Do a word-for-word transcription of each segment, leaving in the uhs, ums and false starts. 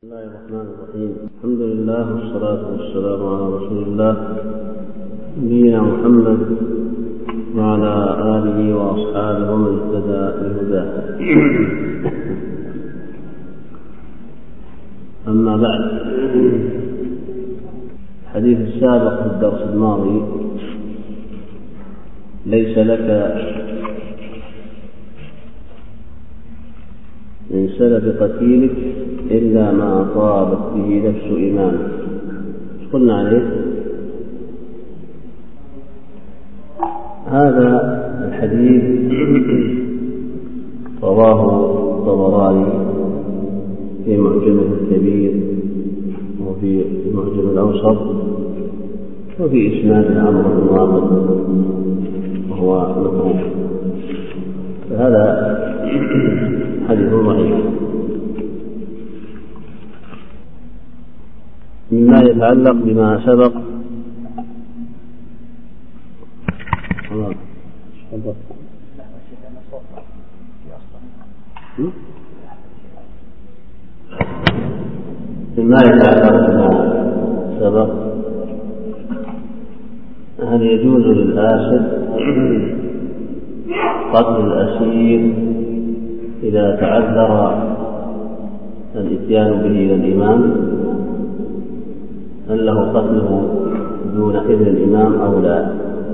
بسم الله الرحمن الرحيم. الحمد لله والصلاة والسلام على رسول الله نبينا محمد وعلى آله وأصحابه ومن اهتدى بهداه. أما بعد، الحديث السابق في الدرس الماضي: ليس لك من سلف قتيلك إلا ما أصابت به نفس إمامه. قلنا عليه هذا الحديث رواه الطبراني في معجمه الكبير وفي المعجم الأوسط وفي إسناد عمرو بن واقد وهو متروك، فهذا حديث ضعيف. مما يتعلق بما سبق مما يتعلق بما سبق هل يجوز للآسر قتل الأسير إذا تعذر الإتيان به إلى الإمام؟ هل له قتله دون إذن الإمام أو لا؟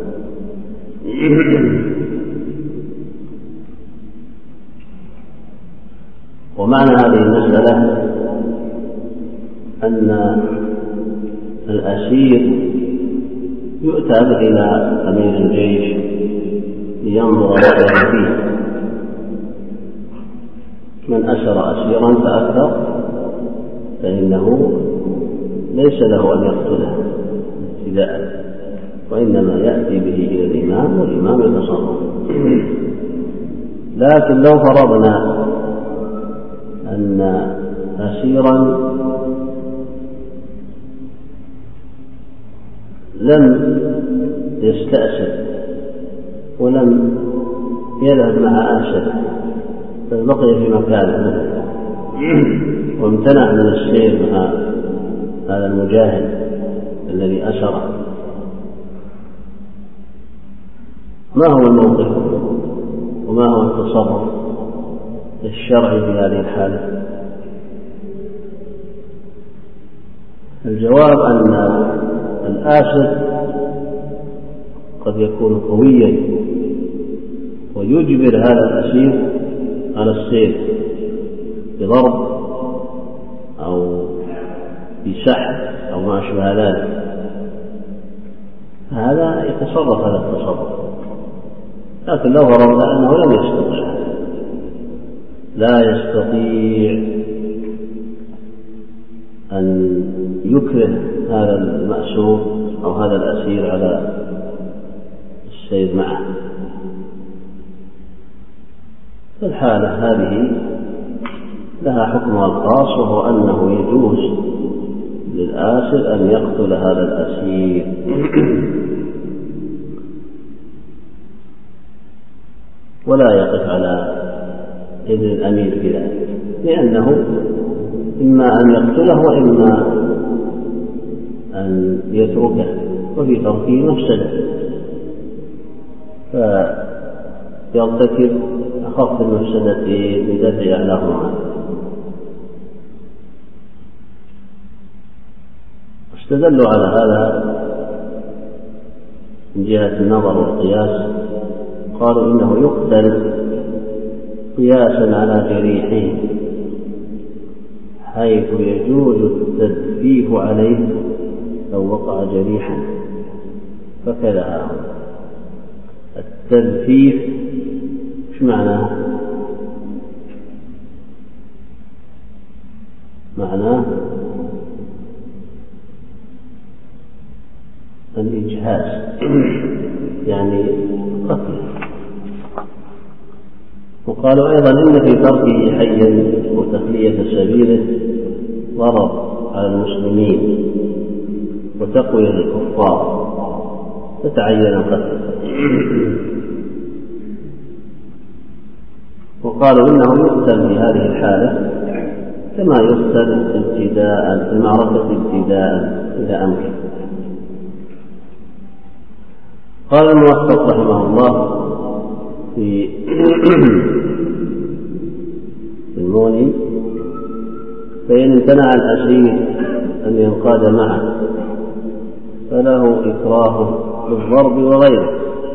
ومعنى هذه المسألة أن الأسير يؤتى به إلى أمير الجيش لينظر له فيه. من أسر أسيرا فأكثر فإنه ليس له أن يقتله ابتداء، وإنما يأتي به إلى الإمام والإمام يتصرف. لكن لو فرضنا أن أسيرا لم يستأسر ولم يذهب مع آسر بل بقي في مكانه وامتنع من السير مع هذا المجاهد الذي أسره، ما هو الموقف وما هو التصرف الشرعي في هذه الحالة؟ الجواب أن الآسر قد يكون قويا ويجبر هذا الأسير على السير بضرب أو بسحب أو ما أشبه ذلك، هذا يتصرف هذا التصرف. لكن لو فرضنا أنه لم يستطيع لا يستطيع أن يكره هذا المأسور أو هذا الأسير على السير معه، فالحالة هذه لها حكمها الخاص، وهو أنه يجوز للآسر أن يقتل هذا الأسير ولا يقف على إذن الأمير في ذلك، لأنه إما أن يقتله وإما أن يتركه، وفي تركه مفسدة، فيرتكب أخف المفسدتين بدفع أعلاهما. استدلوا على هذا من جهة النظر والقياس، قالوا إنه يقتل قياسا على جريحه، حيث يجوز التدفيف عليه لو وقع جريحا، فكذا التدفيف ايش معناه؟ معناه الإجهاز، يعني قتل. وقالوا أيضا إن في تركه حيا وتخلية سبيله ضرر على المسلمين وتقوية الكفار، فتعين القتل. وقالوا إنه يقتل في هذه الحالة كما يقتل ابتداء ابتداء، في المعركة ابتداء إذا أمكن. قال الموفق رحمه الله في المغني: فإن امتنع الأسير أن ينقاد معه فله إكراه بالضرب وغيره،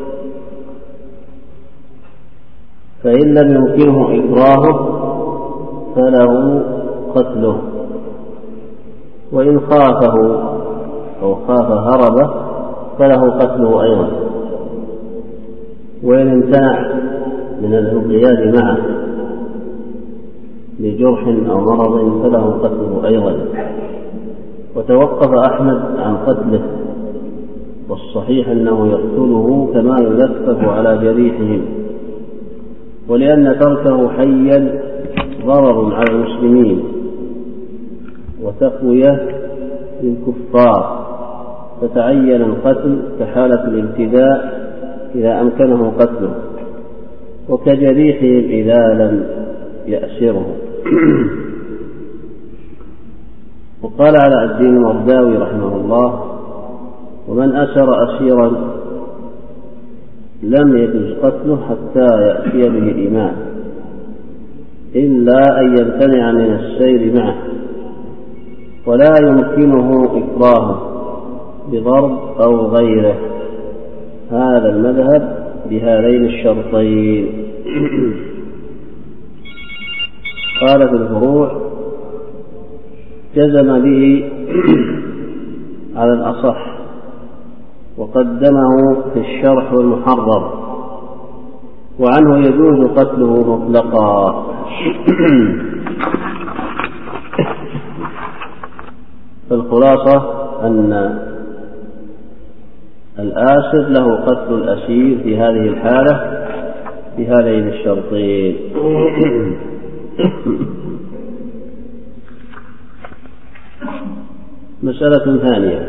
فإن لم يمكنه إكراهه فله قتله، وإن خافه أو خاف هربه فله قتله أيضا، وإن امتنع من الانقياد معه لجرح أو مرض فله قتله أيضا. وتوقف أحمد عن قتله، والصحيح أنه يقتله كما يلفف على جريحهم، ولأن تركه حيا ضرر على المسلمين وتقوية للكفار، فتعين القتل كحالة الابتداء إذا أمكنه قتله، وكجريحهم إذا لم يأسره. وقال علاء الدين الورداوي رحمه الله: ومن أسر أسيرا لم يجوز قتله حتى يأتي به الإمام، إلا أن يمتنع من السير معه، ولا يمكنه إكراهه بضرب أو غيره. هذا المذهب بهذين الشرطين. قال في الفروع: جزم به على الأصح، وقدمه في الشرح والمحرر، وعنه يجوز قتله مطلقا. فالخلاصة أن الآسر له قتل الأسير في هذه الحالة بهذين الشرطين. مسألة ثانية: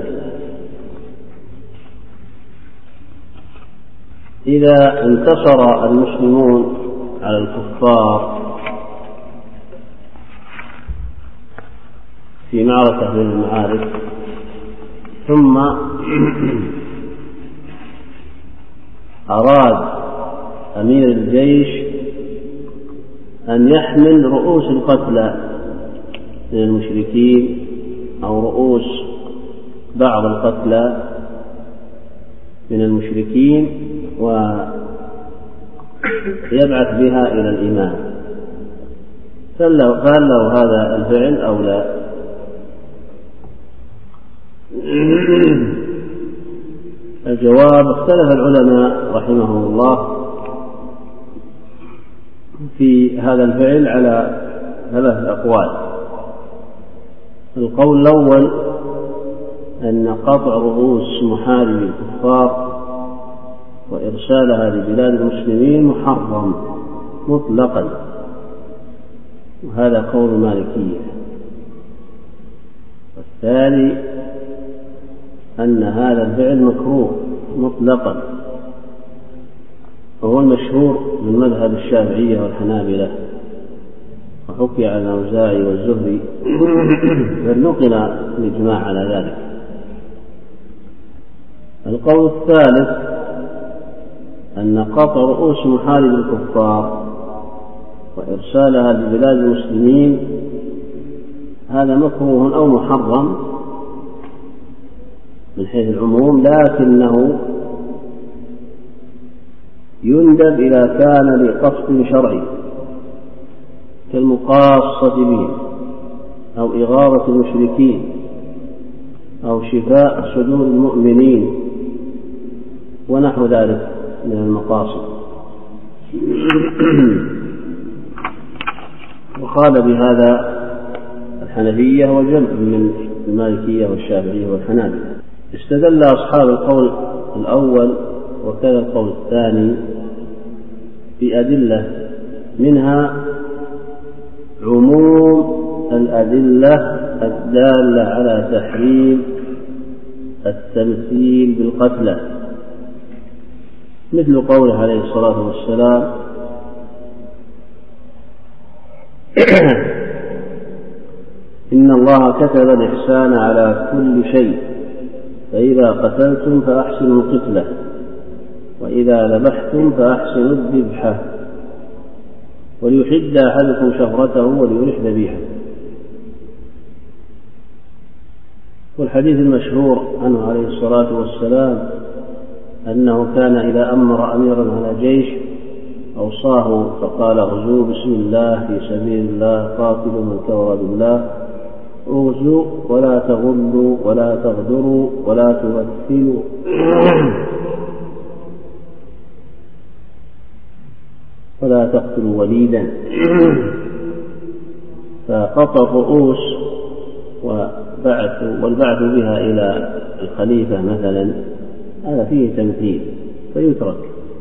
إذا انتصر المسلمون على الكفار في معركة من المعارك، ثم أراد أمير الجيش أن يحمل رؤوس القتلى من المشركين أو رؤوس بعض القتلى من المشركين ويبعث بها إلى الإمام، فهل له هذا الفعل أو لا؟ الجواب: اختلف العلماء رحمهم الله في هذا الفعل على ثلاث أقوال. القول الأول أن قطع رؤوس محارب الكفار وإرسالها لبلاد المسلمين محرم مطلقا، وهذا قول المالكية. والثاني أن هذا الفعل مكروه مطلقا، وهو المشهور من مذهب الشافعية والحنابلة، وحكي عن الأوزاعي والزهري، فنقل الإجماع على ذلك. القول الثالث أن قطع رؤوس محارب الكفار وإرسالها لبلاد المسلمين هذا مكروه أو محرم من حيث العموم، لكنه يندب إذا كان لقصد شرعي كالمقاصة بهم أو إغاظة المشركين أو شفاء صدور المؤمنين ونحو ذلك من المقاصد. وقال بهذا الحنفية وجمع من المالكية والشافعية والحنابلة. استدل أصحاب القول الأول وكذا القول الثاني بأدلة، منها عموم الأدلة الدالة على تحريم التمثيل بالقتلى، مثل قوله عليه الصلاة والسلام: إن الله كتب الإحسان على كل شيء، فإذا قتلتم فأحسنوا القتلة، وإذا ذبحتم فأحسنوا الذبحة، وليحد أحدكم شفرته وليرح ذبيحه. والحديث المشهور عنه عليه الصلاة والسلام أنه كان إذا أمر أميرا على جيش أوصاه فقال: اغزوا بسم الله في سبيل الله، قاتلوا من كفر بالله، اغزوا ولا تغلوا ولا تغدروا ولا تمثلوا ولا تقتلوا وليدا. فقطع الرؤوس وبعث والبعث بها إلى الخليفة مثلا هذا فيه تمثيل فيترك.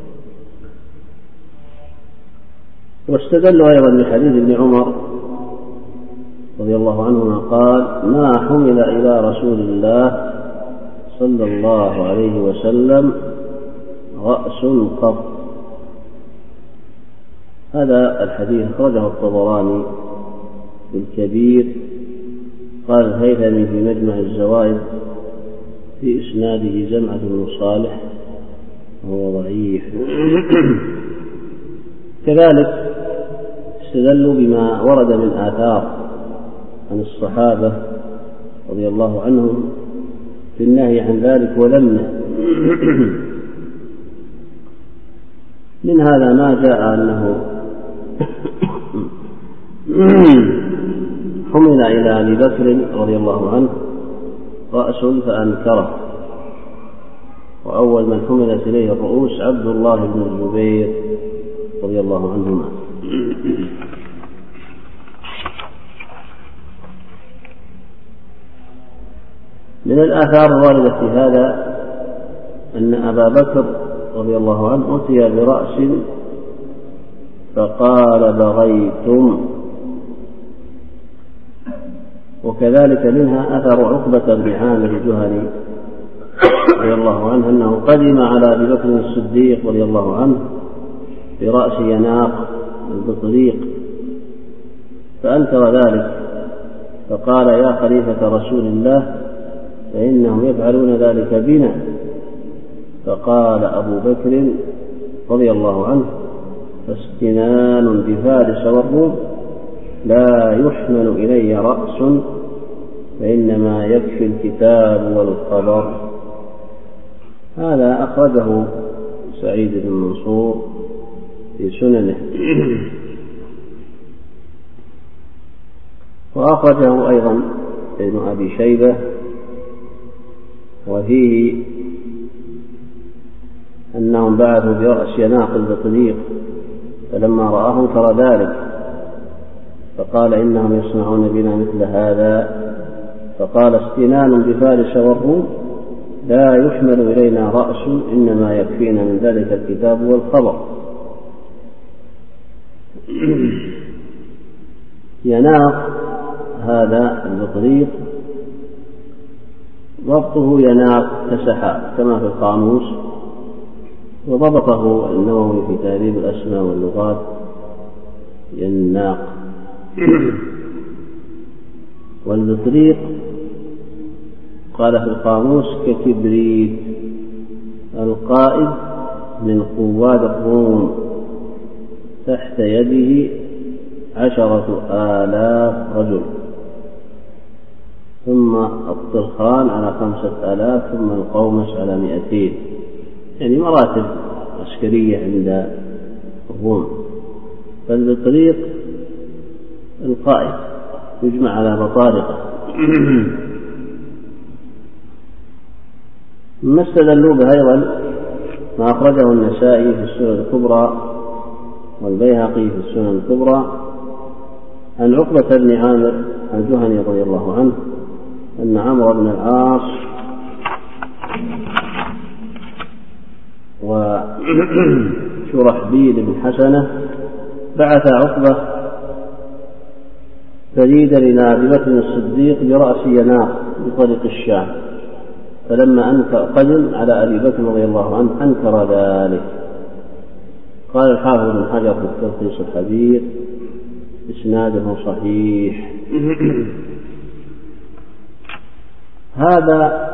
واستدلوا أيضا بحديث ابن عمر رضي الله عنهما قال: ما حمل إلى رسول الله صلى الله عليه وسلم رأس قط. هذا الحديث خرجه الطبراني في الكبير. قال الهيثمي في مجمع الزوائد في إسناده زمعة بن صالح وهو ضعيف. كذلك استدلوا بما ورد من آثار عن الصحابة رضي الله عنهم في النهي عن ذلك ولمه. من هذا ما جاء أنه حمل إلى أبي بكر رضي الله عنه رأس فأنكره، وأول من حملت إليه الرؤوس عبد الله بن الزبير رضي الله عنهما. من الآثار الواردة في هذا أن أبا بكر رضي الله عنه أتي برأس فقال: بغيتم. وكذلك منها أثر عقبة بن عامر الجهني رضي الله عنه أنه قدم على أبي بكر الصديق رضي الله عنه برأس يناق البطريق فأنكر ذلك، فقال: يا خليفة رسول الله فإنهم يفعلون ذلك بنا. فقال أبو بكر رضي الله عنه: فاستنان بفارس والروم لا يحمل إلي رأس، فإنما يكفي الكتاب والخبر. هذا أخرجه سعيد بن منصور في سننه، وأخرجه أيضا ابن أبي شيبة، وفيه أنهم بعثوا برأس يناق البطريق فلما رآه انكر ذلك فقال: إنهم يصنعون بنا مثل هذا. فقال: استنان بفارس والروم لا يحمل إلينا رأس، إنما يكفينا من ذلك الكتاب والخبر. يناق هذا البطريق ضبطه يناق كسحاب كما في القاموس، وضبطه النووي في تهذيب الأسماء واللغات يناق. والبطريق قال في القاموس ككبريت، القائد من قواد الروم تحت يده عشرة آلاف رجل، ثم الطرخان على خمسة آلاف، ثم القومس على مئتين، يعني مراتب عسكرية عند الروم. فالبطريق القائد يجمع على بطارقة. ما استدلوا به أيضا ما أخرجه النسائي في السنن الكبرى والبيهقي في السنن الكبرى عن عقبة بن عامر الجهني رضي الله عنه أن عمرو بن العاص وشرحبيل بن حسنة بعث عقبة فريدا إلى أبي بكر الصديق برأس يناق بطريق الشام، فلما أنكر قدم على أبي بكر رضي الله عنه أنكر ذلك. قال الحافظ بن حجر في التلخيص الحبير: إسناده صحيح. هذا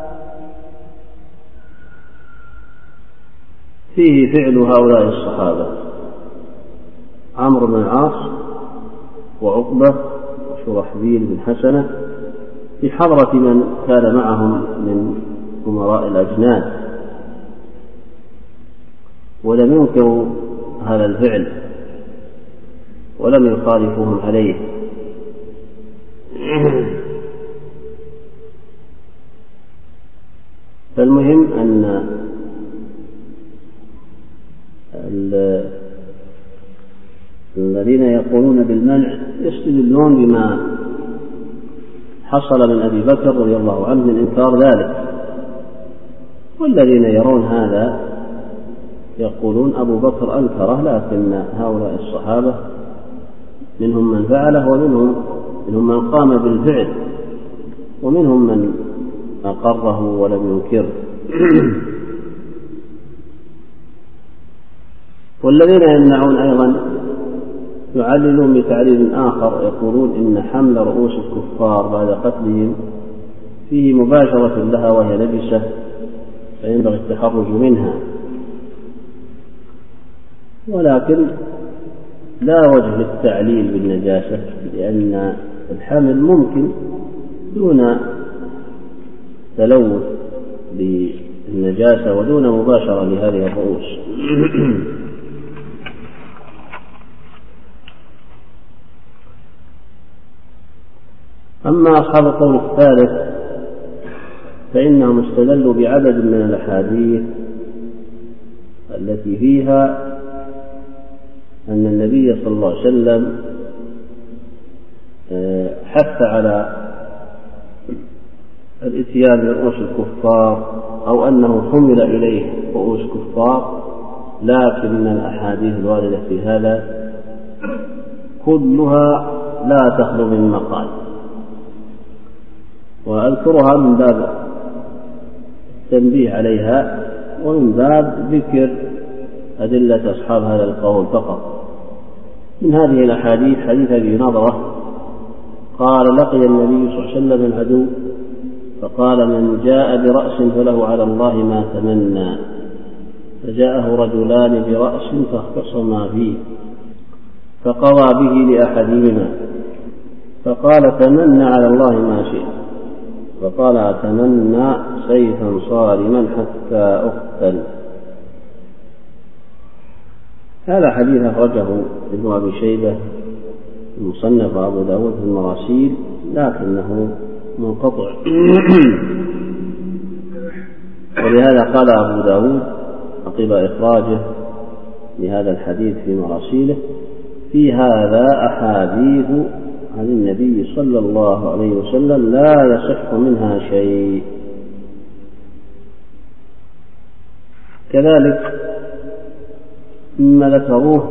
فيه فعل هؤلاء الصحابة عمرو بن العاص وعقبة وشرحبيل بن حسنة في حضرة من كان معهم من أمراء الأجناد، ولم ينكروا هذا الفعل ولم يخالفوهم عليه. فالمهم أن الذين يقولون بالمنع يستدلون بما حصل من أبي بكر رضي الله عنه من إنكار ذلك، والذين يرون هذا يقولون أبو بكر أنكره، لكن هؤلاء الصحابة منهم من فعله ومنهم منهم من قام بالفعل ومنهم من أقره ولم ينكره. والذين يمنعون أيضا يعللون بتعليل آخر، يقولون إن حمل رؤوس الكفار بعد قتلهم فيه مباشرة لها وهي نجسة فينبغي التحرج منها، ولكن لا وجه للتعليل بالنجاسة، لأن الحمل ممكن دون تلوث بالنجاسة ودون مباشرة لهذه الرؤوس. أما أصحاب القول الثالث فإنهم استدلوا بعدد من الأحاديث التي فيها أن النبي صلى الله عليه وسلم حث على الاتيان برؤوس الكفار أو أنه حمل إليه رؤوس كفار، لكن الأحاديث الواردة في هذا كلها لا تخلو من مقال، وأذكرها من باب التنبيه عليها ومن باب ذكر أدلة أصحاب هذا القول فقط. من هذه الأحاديث حديث أبي نضرة قال: لقي النبي صلى الله عليه وسلم العدو فقال: من جاء برأس فله على الله ما تمنى، فجاءه رجلان برأس فاختصما فيه فقضى به لأحدهما فقال: تمنى على الله ما شئت، فقال: أتمنى سيفا صارما حتى أقتل. هذا حديث أخرجه ابن أبي شيبة المصنف أبو داود في المراسيل، لكنه منقطع، ولهذا قال أبو داود عقب إخراجه لهذا الحديث في مراسيله: في هذا أحاديث عن النبي صلى الله عليه وسلم لا يصح منها شيء. كذلك مما ذكروه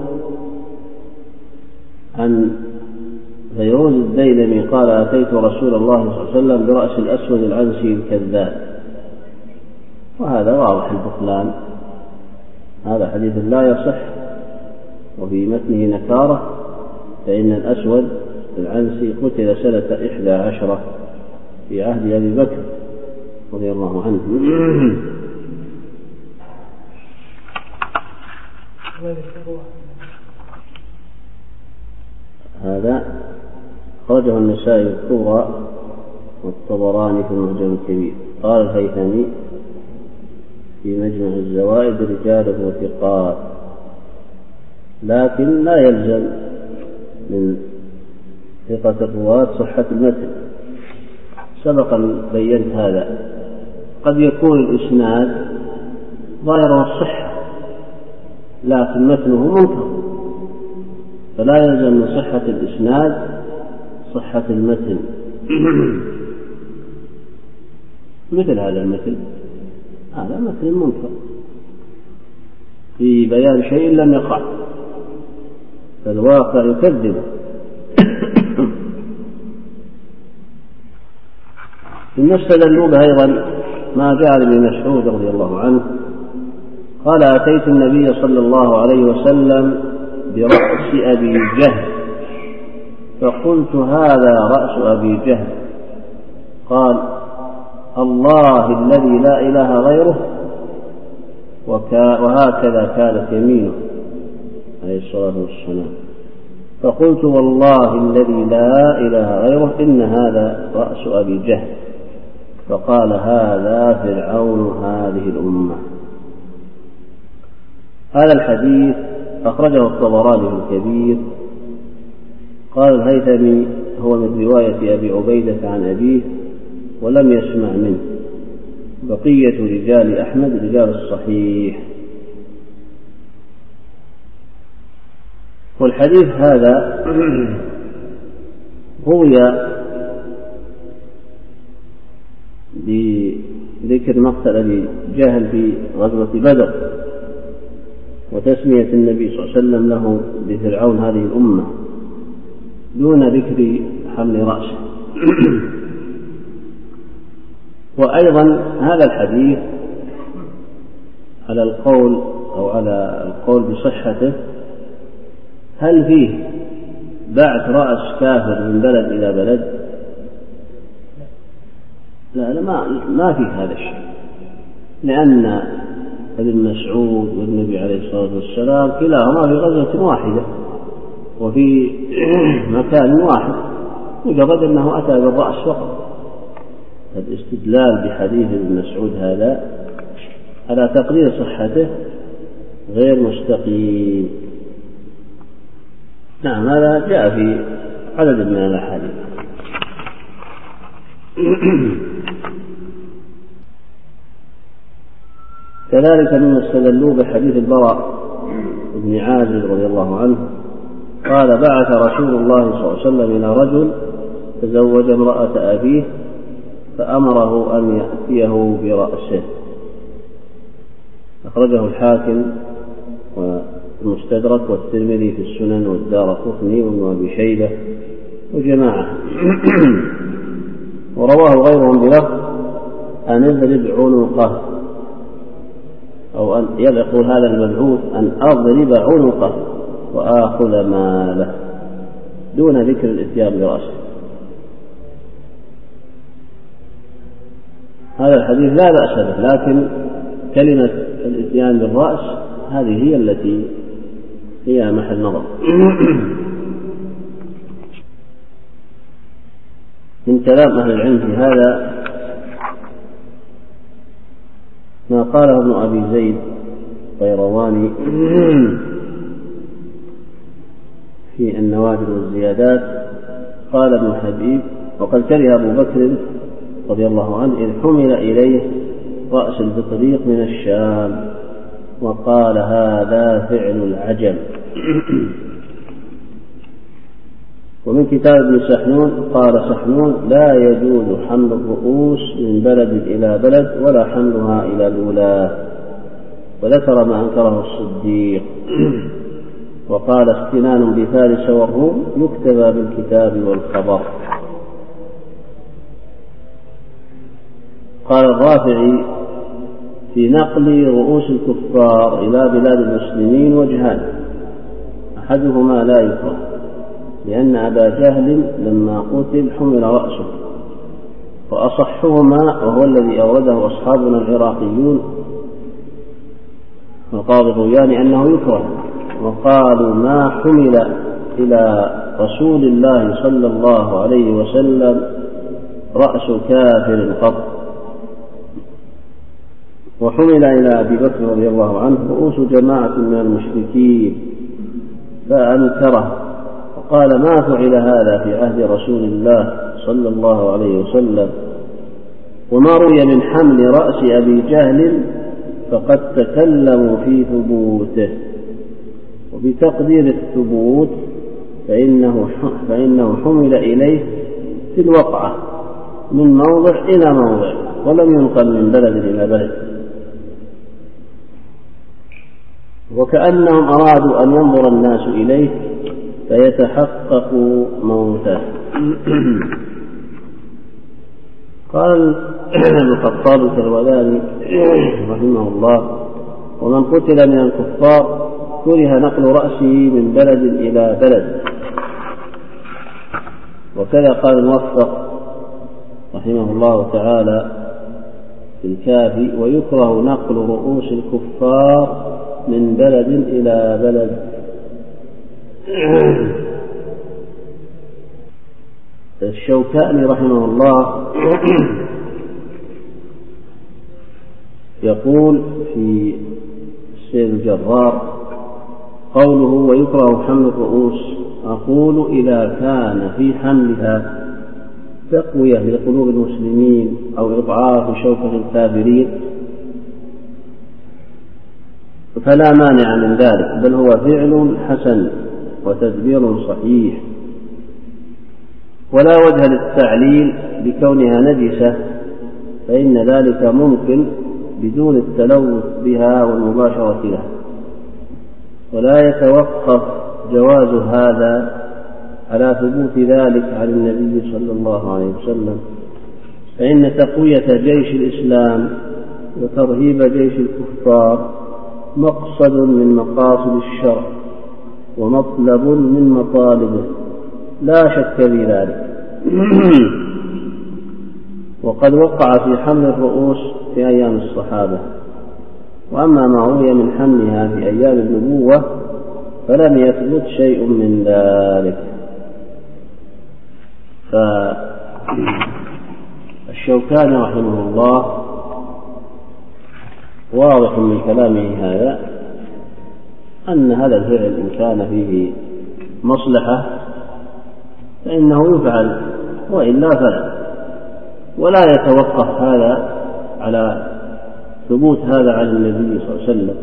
عن فيروز الديلمي قال: أتيت رسول الله صلى الله عليه وسلم برأس الأسود العنسي الكذاب، وهذا واضح البطلان، هذا حديث لا يصح وفي متنه نكارة، فإن الأسود العنسي قتل سنة إحدى عشرة في عهد أبي بكر رضي الله عنه. هذا خرجه النسائي الكبرى والطبراني في المعجم الكبير. قال الهيثمي في مجمع الزوائد: رجاله ثقات، لكن لا يلزم من ثقة الرواة صحة المتن، سبق أن بينت هذا. قد يكون الإسناد ظاهره الصحة لكن متنه منكر، فلا يلزم من صحة الإسناد صحة المتن. مثل هذا المتن، هذا متن منكر في بيان شيء لم يقع، فالواقع يكذبه. ثم استدلوا به أيضا ما جاء ابن مسعود رضي الله عنه قال: أتيت النبي صلى الله عليه وسلم برأس أبي جهل فقلت: هذا رأس أبي جهل. قال: الله الذي لا إله غيره، وهكذا كانت يمينه عليه الصلاة والسلام. فقلت والله الذي لا إله غيره إن هذا رأس أبي جهل. فقال هذا فرعون هذه الأمة. هذا الحديث أخرجه الطبراني في الكبير. قال الهيثمي هو من رواية أبي عبيدة عن أبيه ولم يسمع منه. بقية رجال أحمد رجال الصحيح. والحديث هذا روي بذكر مقتل أبي جهل في غزوة بدر وتسمية النبي صلى الله عليه وسلم له بفرعون هذه الأمة دون ذكر حمل رأسه. وأيضا هذا الحديث على القول أو على القول بصحته، هل فيه بعث رأس كافر من بلد إلى بلد؟ لا لا ما, ما في هذا الشيء، لأن ابن مسعود والنبي عليه الصلاة والسلام كلاهما في غزوة واحدة وفي مكان واحد، مجرد أنه أتى بالرأس فقط. الاستدلال بحديث ابن مسعود هذا على تقرير صحته غير مستقيم. نعم هذا جاء في عدد من الأحاديث. كذلك مما استدلوا بحديث البراء بن عازب رضي الله عنه قال بعث رسول الله صلى الله عليه وسلم إلى رجل تزوج امرأة أبيه فأمره أن يأتيه برأسه. أخرجه الحاكم والمستدرك والترمذي في السنن والدارقطني وابن أبي شيبة وجماعة. ورواه غيرهم بلفظ أن اضرب عنقه، أو أن يقول هذا المبعوث أن أضرب عنقه وآخذ ماله دون ذكر الإتيان برأسه. هذا الحديث لا بأس به، لكن كلمة الإتيان بالرأس هذه هي التي هي محل نظر. من كلام أهل العلم في هذا ما قاله ابن أبي زيد القيرواني في النوادر والزيادات. قال ابن حبيب وقد كره أبو بكر رضي الله عنه إذ حمل إليه رأس البطريق من الشام وقال هذا فعل العجم. ومن كتاب ابن سحنون قال سحنون لا يجوز حمل الرؤوس من بلد إلى بلد ولا حملها إلى الولاة، وذكر ما أنكره الصديق. وقال استنان بفارس والروم يكتبى بالكتاب والخبر. قال الرافعي في نقل رؤوس الكفار إلى بلاد المسلمين وجهان، أحدهما لا يكره لأن أبا جهل لما قتل حمل رأسه، وأصحهما وهو الذي أورده أصحابنا العراقيون وقاضي الرويان أنه يكره، وقالوا ما حمل إلى رسول الله صلى الله عليه وسلم رأس كافر قط. وحمل إلى أبي بكر رضي الله عنه رؤوس جماعة من المشركين فأنكره وقال ما فعل هذا في عهد رسول الله صلى الله عليه وسلم. وما روي من حمل رأس أبي جهل فقد تكلموا في ثبوته، وبتقدير الثبوت فإنه, فإنه حمل إليه في الوقعة من موضع إلى موضع ولم ينقل من بلد إلى بلد. وكأنهم أرادوا أن ينظر الناس إليه فيتحققوا موته. قال ابن الخطاب الكربلاني رحمه الله ومن قتل من الكفار كره نقل رأسه من بلد إلى بلد. وكذا قال الموفق رحمه الله تعالى في الكافي: ويكره نقل رؤوس الكفار من بلد إلى بلد. الشوكاني رحمه الله يقول في السيد الجرار: قوله ويكره حمل الرؤوس، أقول إذا كان في حملها تقوية لقلوب المسلمين أو إضعاف شوكة الكافرين فلا مانع من ذلك، بل هو فعل حسن وتدبير صحيح، ولا وجه للتعليل بكونها نجسة، فإن ذلك ممكن بدون التلوث بها والمباشرة لها، ولا يتوقف جواز هذا على ثبوت ذلك عن النبي صلى الله عليه وسلم، فإن تقوية جيش الإسلام وترهيب جيش الكفار مقصد من مقاصد الشرع ومطلب من مطالبه، لا شك في ذلك. وقد وقع في حمل الرؤوس في أيام الصحابة، وأما ما روي من حملها في أيام النبوة فلم يثبت شيء من ذلك. فالشوكاني رحمه الله واضح من كلامه هذا أن هذا الفعل إن كان فيه مصلحة فإنه يفعل، وإلا فلا، ولا يتوقف هذا على ثبوت هذا عن النبي صلى الله عليه وسلم.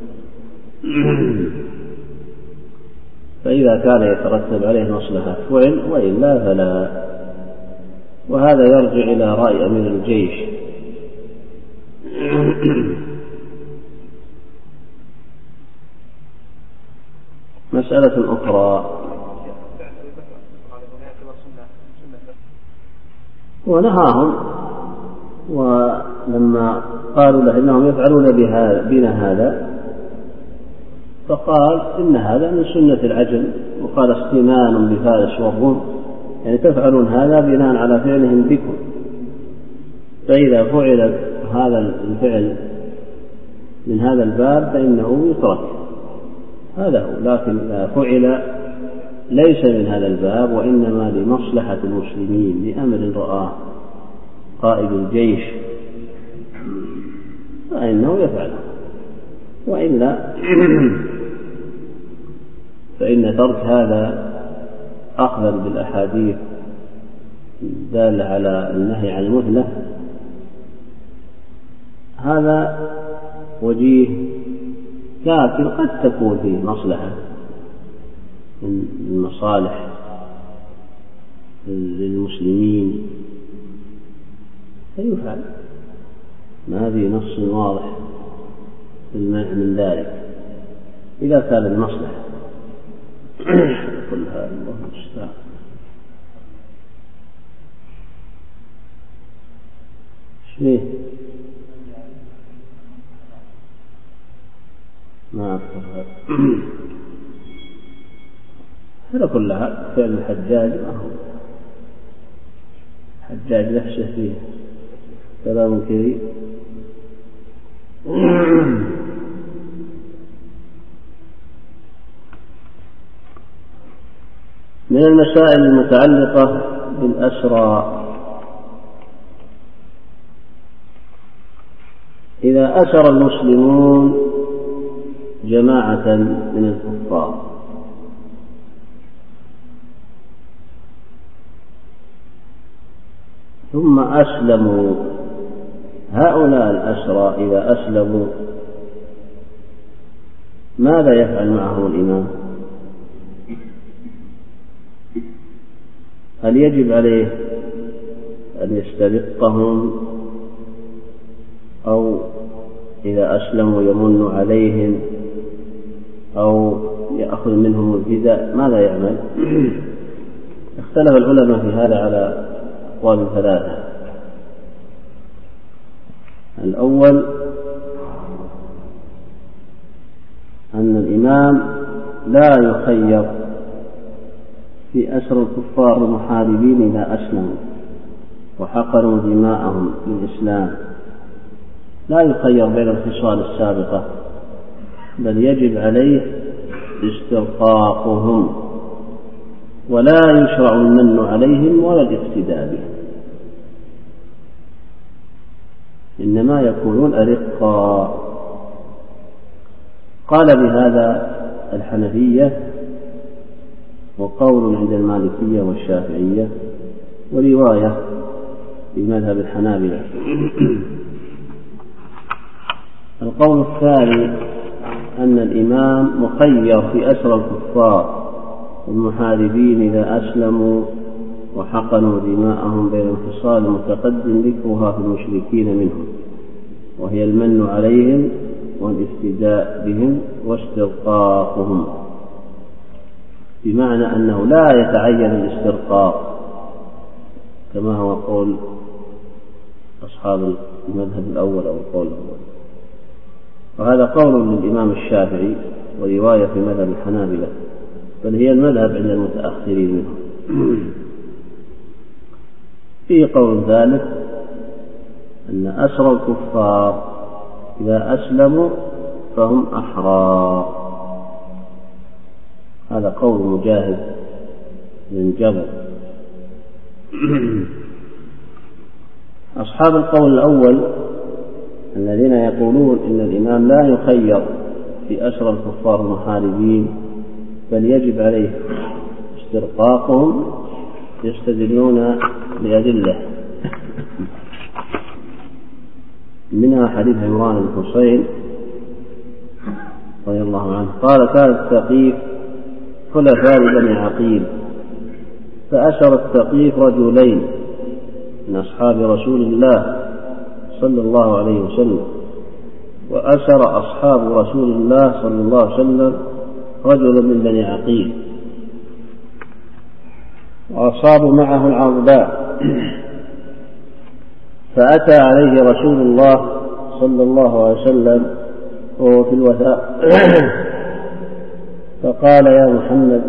فإذا كان يترتب عليه مصلحة فعل، وإلا فلا. وهذا يرجع إلى رأي أمير الجيش. مسألة أخرى: ونهاهم، ولما قالوا له إنهم يفعلون بنا هذا فقال إن هذا من سنة العجل، وقال استنان بفارس والروم، يعني تفعلون هذا بناء على فعلهم بكم، فإذا فعل هذا الفعل من هذا الباب فإنه يترك، هذا هو. لكن إذا فعل ليس من هذا الباب وإنما لمصلحة المسلمين، لأمر رآه قائد الجيش، فإنه يفعل، وإلا فإن ترك هذا أخذا بالأحاديث الدالة على النهي عن المثلة هذا وجيه، لكن قد تكون فيه مصلحة من المصالح للمسلمين فيفعل، ما في نص واضح بالمنع من ذلك إذا كان المصلحة. كل هذا الله المستعان. شيء ما أذكر هذا. هذا كلها فعل الحجاج، ما هو حجاج نفسه فيه كلام كريم. من المسائل المتعلقة بالأسرى: إذا أسر المسلمون جماعة من الكفار ثم أسلموا، هؤلاء الأسرى إذا أسلموا ماذا يفعل معهم الإمام؟ هل يجب عليه أن يستبقهم، أو إذا أسلموا يمن عليهم، أو يأخذ منهم الفداء؟ ماذا يعمل؟ اختلف العلماء في هذا على أقوال ثلاثة. الأول أن الإمام لا يخير في أسر الكفار المحاربين إذا أسلموا وحقنوا دماءهم في الإسلام، لا يخير بين الخصال السابقة، بل يجب عليه استرقاقهم، ولا يشرع المن عليهم ولا الافتداء بهم، إنما يكونون أرقا. قال بهذا الحنفية، وقول عند المالكية والشافعية، ورواية في مذهب الحنابلة. القول الثاني أن الإمام مخير في أسر الكفار المحاربين إذا أسلموا وحقنوا دماءهم بين الخصال متقدم ذكرها في المشركين منهم، وهي المن عليهم والافتداء بهم واسترقاقهم، بمعنى أنه لا يتعين الاسترقاق كما هو قول أصحاب المذهب الأول أو القول الأول، وهذا قول للإمام الشافعي ورواية في مذهب الحنابلة، بل هي المذهب عند المتأخرين منهم. في قول ذلك أن أسر الكفار إذا أسلموا فهم أحرار، هذا قول مجاهد بن جبر. أصحاب القول الأول الذين يقولون إن الإمام لا يخير في أسر الكفار المحاربين بل يجب عليه استرقاقهم، يستدلون بأدلة، منها حديث عمران بن حسين رضي الله عنه قال: كان الثقيف خلفاء بني عقيل، فأسر الثقيف رجلين من أصحاب رسول الله صلى الله عليه وسلم، وأسر أصحاب رسول الله صلى الله عليه وسلم رجلا من بني عقيل، وأصابوا معه العرباء، فأتى عليه رسول الله صلى الله عليه وسلم وهو في الوثاء فقال: يا محمد.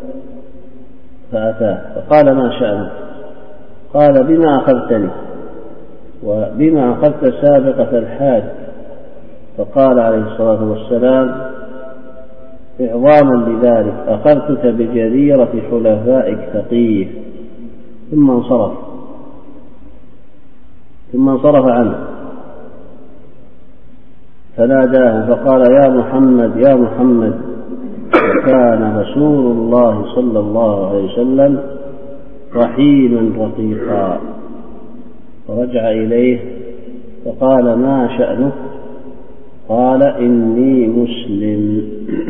فأتاه فقال: ما شأنك؟ قال: بما أخذتني وبما أخذت سابقة الحاج. فقال عليه الصلاة والسلام إعظاما لذلك: أخذتك بجريرة حلفائك ثقيف. ثم انصرف ثم انصرف عنه فناداه فقال: يا محمد يا محمد. وكان رسول الله صلى الله عليه وسلم رحيما رقيقا، فرجع إليه فقال: ما شأنك؟ قال: إني مسلم.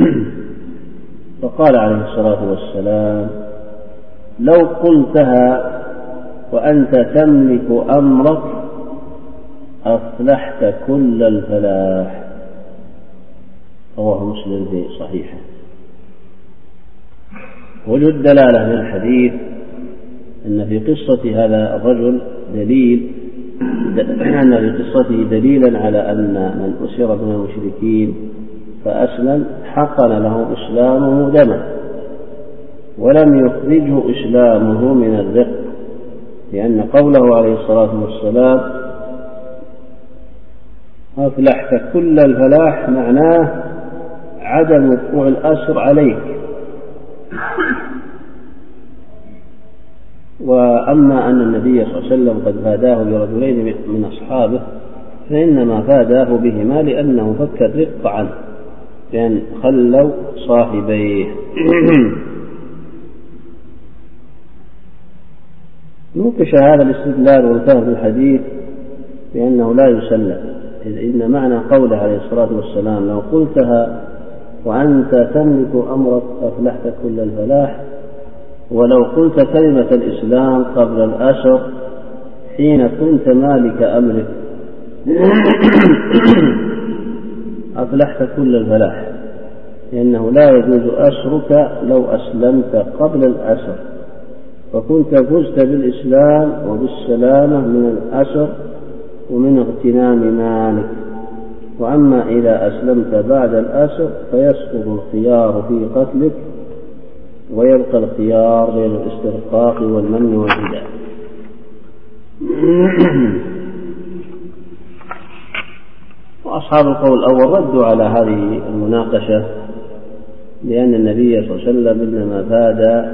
فقال عليه الصلاة والسلام: لو قلتها وأنت تملك أمرك أفلحت كل الفلاح. رواه مسلم في صحيحه. وجه الدلالة من الحديث أن في قصة هذا الرجل دليل أن في قصته دليلا على أن من أسر من المشركين فأسلم حقن له إسلامه دمه، ولم يخرجه إسلامه من الرق، لأن قوله عليه الصلاة والسلام أفلحت كل الفلاح معناه عدم وقوع الأسر عليك. وأما أن النبي صلى الله عليه وسلم قد فاداه برجلين من أصحابه فإنما فاداه بهما لأنه فك الرق عنه، لأن خلوا صاحبيه. نوقش هذا الاستدلال والفهم الحديث بأنه لا يسلم، إذ إن معنى قوله عليه الصلاة والسلام: لو قلتها وأنت تملك أمرك أفلحت كل الفلاح، ولو قلت كلمة الإسلام قبل الأسر حين كنت مالك أمرك أفلحت كل الفلاح، لأنه لا يجوز أسرك لو أسلمت قبل الأسر، فكنت فزت بالإسلام وبالسلامة من الأسر ومن اغتنام مالك. وأما إذا أسلمت بعد الأسر فيسقط الخيار في قتلك، ويبقى الخيار بين الاسترقاق والمن والفداء. أصحاب القول الأول ردوا على هذه المناقشة، لأن النبي صلى الله عليه وسلم إنما فاد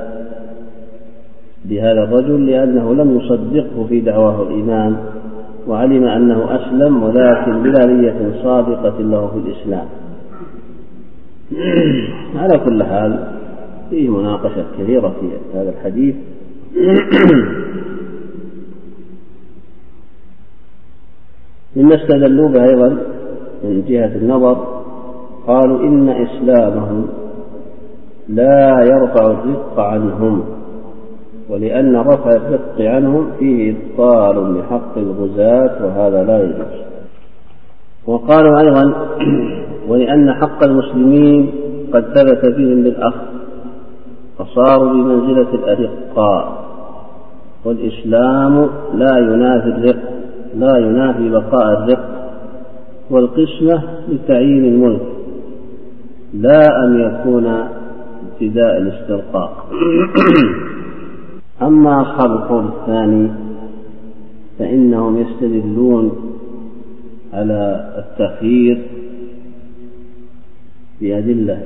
بهذا الرجل لأنه لم يصدقه في دعواه الإيمان، وعلم أنه أسلم ولكن بلا نية صادقة له في الإسلام. على كل حال فيه مناقشة كثيرة في هذا الحديث. مما استدلوا به أيضا من جهة النظر قالوا إن إسلامهم لا يرفع الرق عنهم، ولأن رفع الرق عنهم فيه إبطال لحق الغزاة وهذا لا يجوز. وقالوا أيضا ولأن حق المسلمين قد ثبت فيهم بالأخذ فصاروا بمنزلة الأرقاء، والإسلام لا ينافي الرق لا ينافي بقاء الرق، والقسمة لتعيين الملك لا أن يكون ابتداء الاسترقاء. أما أصحاب القول الثاني فإنهم يستدلون على التخيير بأدلة،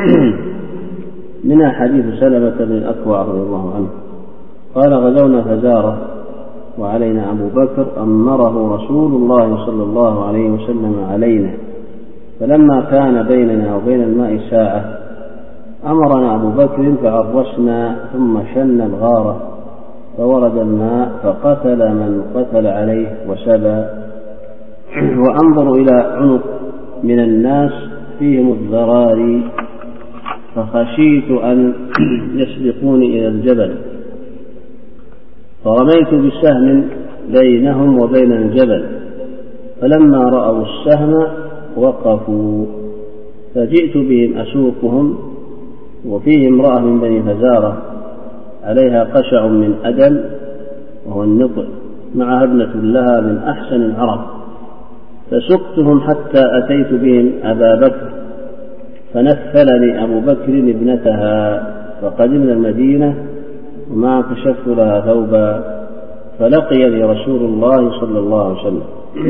منها حديث سلمة بن الأكوع رضي الله عنه قال غزونا فزارة وعلينا أبو بكر أمره رسول الله صلى الله عليه وسلم علينا، فلما كان بيننا وبين الماء ساعة أمرنا أبو بكر فعرسنا ثم شن الغارة فورد الماء فقتل من قتل عليه وسبى، وأنظر إلى عنق من الناس فيهم الذراري فخشيت أن يسبقوني إلى الجبل، فرميت بسهم بينهم وبين الجبل، فلما رأوا السهم وقفوا، فجئت بهم أسوقهم، وفيهم امرأة من بني فزارة عليها قشع من أدم وهو النطع مع ابنة لها من أحسن العرب، فسقتهم حتى أتيت بهم أبا بكر، فنفلني أبو بكر ابنتها، فقدمنا المدينة وما كشفت لها ثوبا، فلقيني رسول الله صلى الله عليه وسلم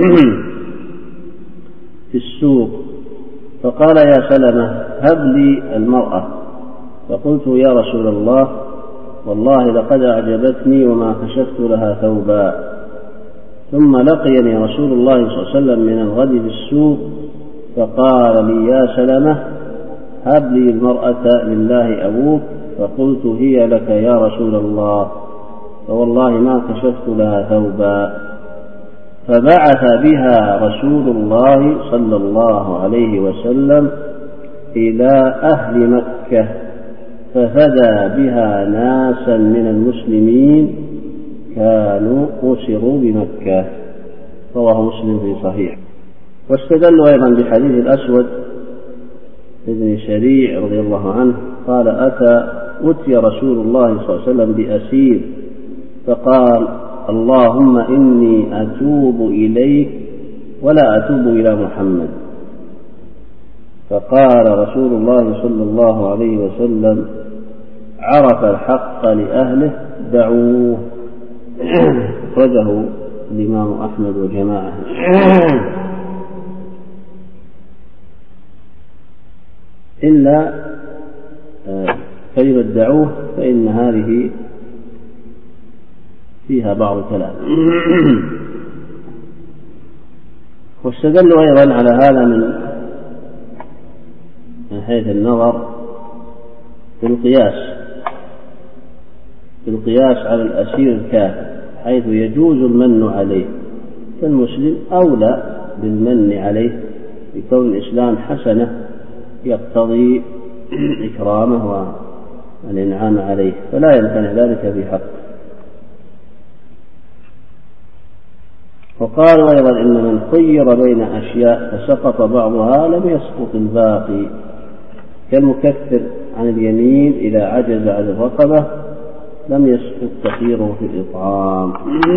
في السوق فقال يا سلمة هب لي المرأة، فقلت يا رسول الله والله لقد أعجبتني وما كشفت لها ثوبا، ثم لقيني رسول الله صلى الله عليه وسلم من الغد في السوق فقال لي يا سلمة هب لي المرأة لله أبوك، فقلت هي لك يا رسول الله، فوالله ما كشفت لها ثوبا، فبعث بها رسول الله صلى الله عليه وسلم إلى أهل مكة ففدى بها ناسا من المسلمين كانوا أسروا بمكة، رواه مسلم في صحيح. واستدلوا أيضا بحديث الأسود ابن شريع رضي الله عنه قال أتى أتي رسول الله صلى الله عليه وسلم بأسير فقال اللهم إني أتوب إليك ولا أتوب إلى محمد، فقال رسول الله صلى الله عليه وسلم عرف الحق لأهله دعوه، أخرجه الإمام أحمد وجماعة. إلا كلمة دعوه فإن هذه فيها بعض كلام. واستدلوا أيضا على هذا من حيث النظر بالقياس بالقياس على الأسير الكافر، حيث يجوز المن عليه، فالمسلم أولى بالمن عليه بكون الإسلام حسنة يقتضي إكرامه والإنعام عليه، فلا يمتنع ذلك في حقه. وقالوا أيضا إن من خير بين أشياء فسقط بعضها لم يسقط الباقي، كالمكفر عن اليمين إذا عجز عن الرقبة لم يسقط تخييره في الإطعام.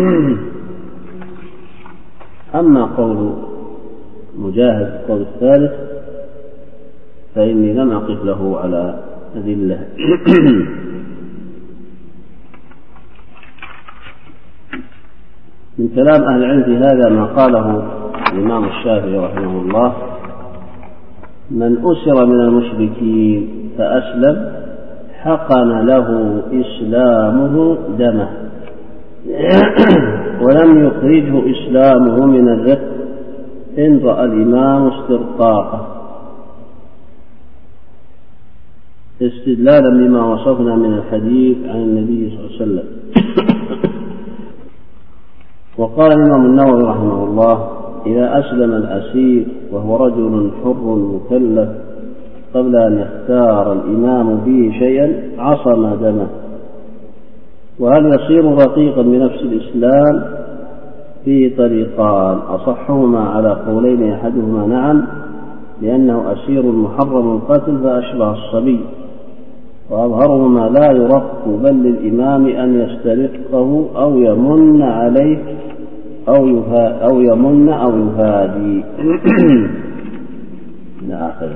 أما قول مجاهد القول الثالث فإني لم أقف له على أدلة. من كلام أهل العلم في هذا ما قاله الإمام الشافعي رحمه الله: من أسر من المشركين فأسلم حقن له إسلامه دمه، ولم يخرجه إسلامه من الرق إن رأى الإمام استرقاقه، استدلالا بما وصفنا من الحديث عن النبي صلى الله عليه وسلم. وقال الإمام النووي رحمه الله: إذا أسلم الأسير وهو رجل حر مكلف قبل أن يختار الإمام فيه شيئا عصم دمه. وهل يصير رقيقا بنفس الإسلام؟ فيه طريقان، أصحهما على قولين أحدهما نعم لأنه أسير محرم القتل فأشبه الصبي، وأظهرهما لا يرق بل للإمام أن يسترقه أو يمن عليه أو يفا أو يمن أو يفادي إلى آخره.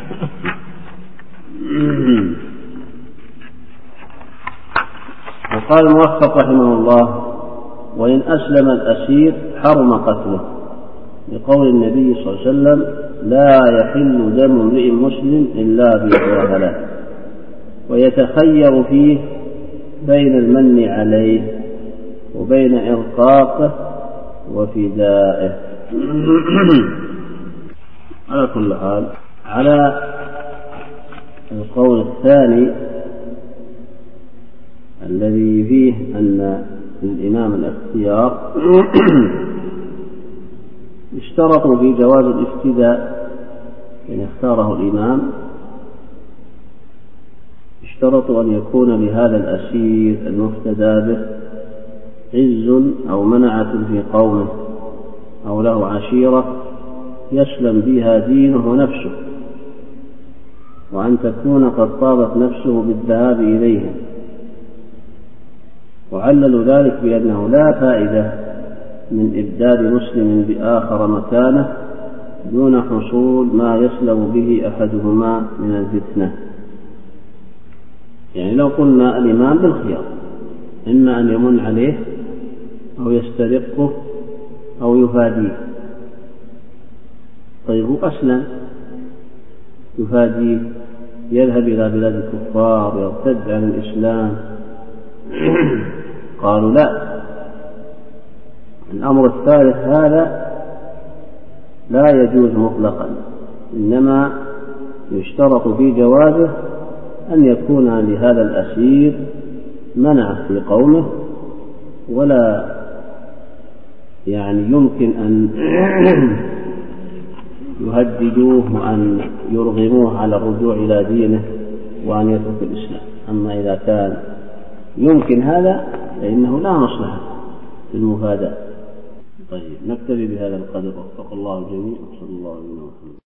وقال الموفق رحمه الله: وإن أسلم الأسير حرم قتله، لقول النبي صلى الله عليه وسلم: لا يحل دم امرئ مسلم إلا بإحدى ثلاث. ويتخير فيه بين المن عليه وبين إرقاقه وفدائه. على كل حال، على القول الثاني الذي فيه أن للإمام الاختيار، اشترطوا في جواز الافتداء إن اختاره الإمام، اشترطوا أن يكون لهذا الأسير المفتدى به عز أو منعة في قومه أو له عشيرة يسلم بها دينه ونفسه، وأن تكون قد طابت نفسه بالذهاب إليهم. وعللوا ذلك بأنه لا فائدة من إبداد مسلم بآخر مكانه دون حصول ما يسلم به أحدهما من الفتنة. يعني لو قلنا الإمام بالخيار، إما أن يمن عليه أو يسترقه أو يفاديه، طيب هو أسلم، يفاديه، يذهب إلى بلاد الكفار، يرتد عن الإسلام. قالوا لا، الأمر الثالث هذا لا يجوز مطلقا، إنما يشترط في جوازه أن يكون لهذا الأسير منع في قومه، ولا يعني يمكن أن يهددوه وأن يرغموه على الرجوع إلى دينه وأن يترك الإسلام. أما إذا كان يمكن هذا فإنه لا مصلحة في المفاداة. طيب، نكتفي بهذا القدر، وفق الله الجميع، وصلى الله عليه وسلم.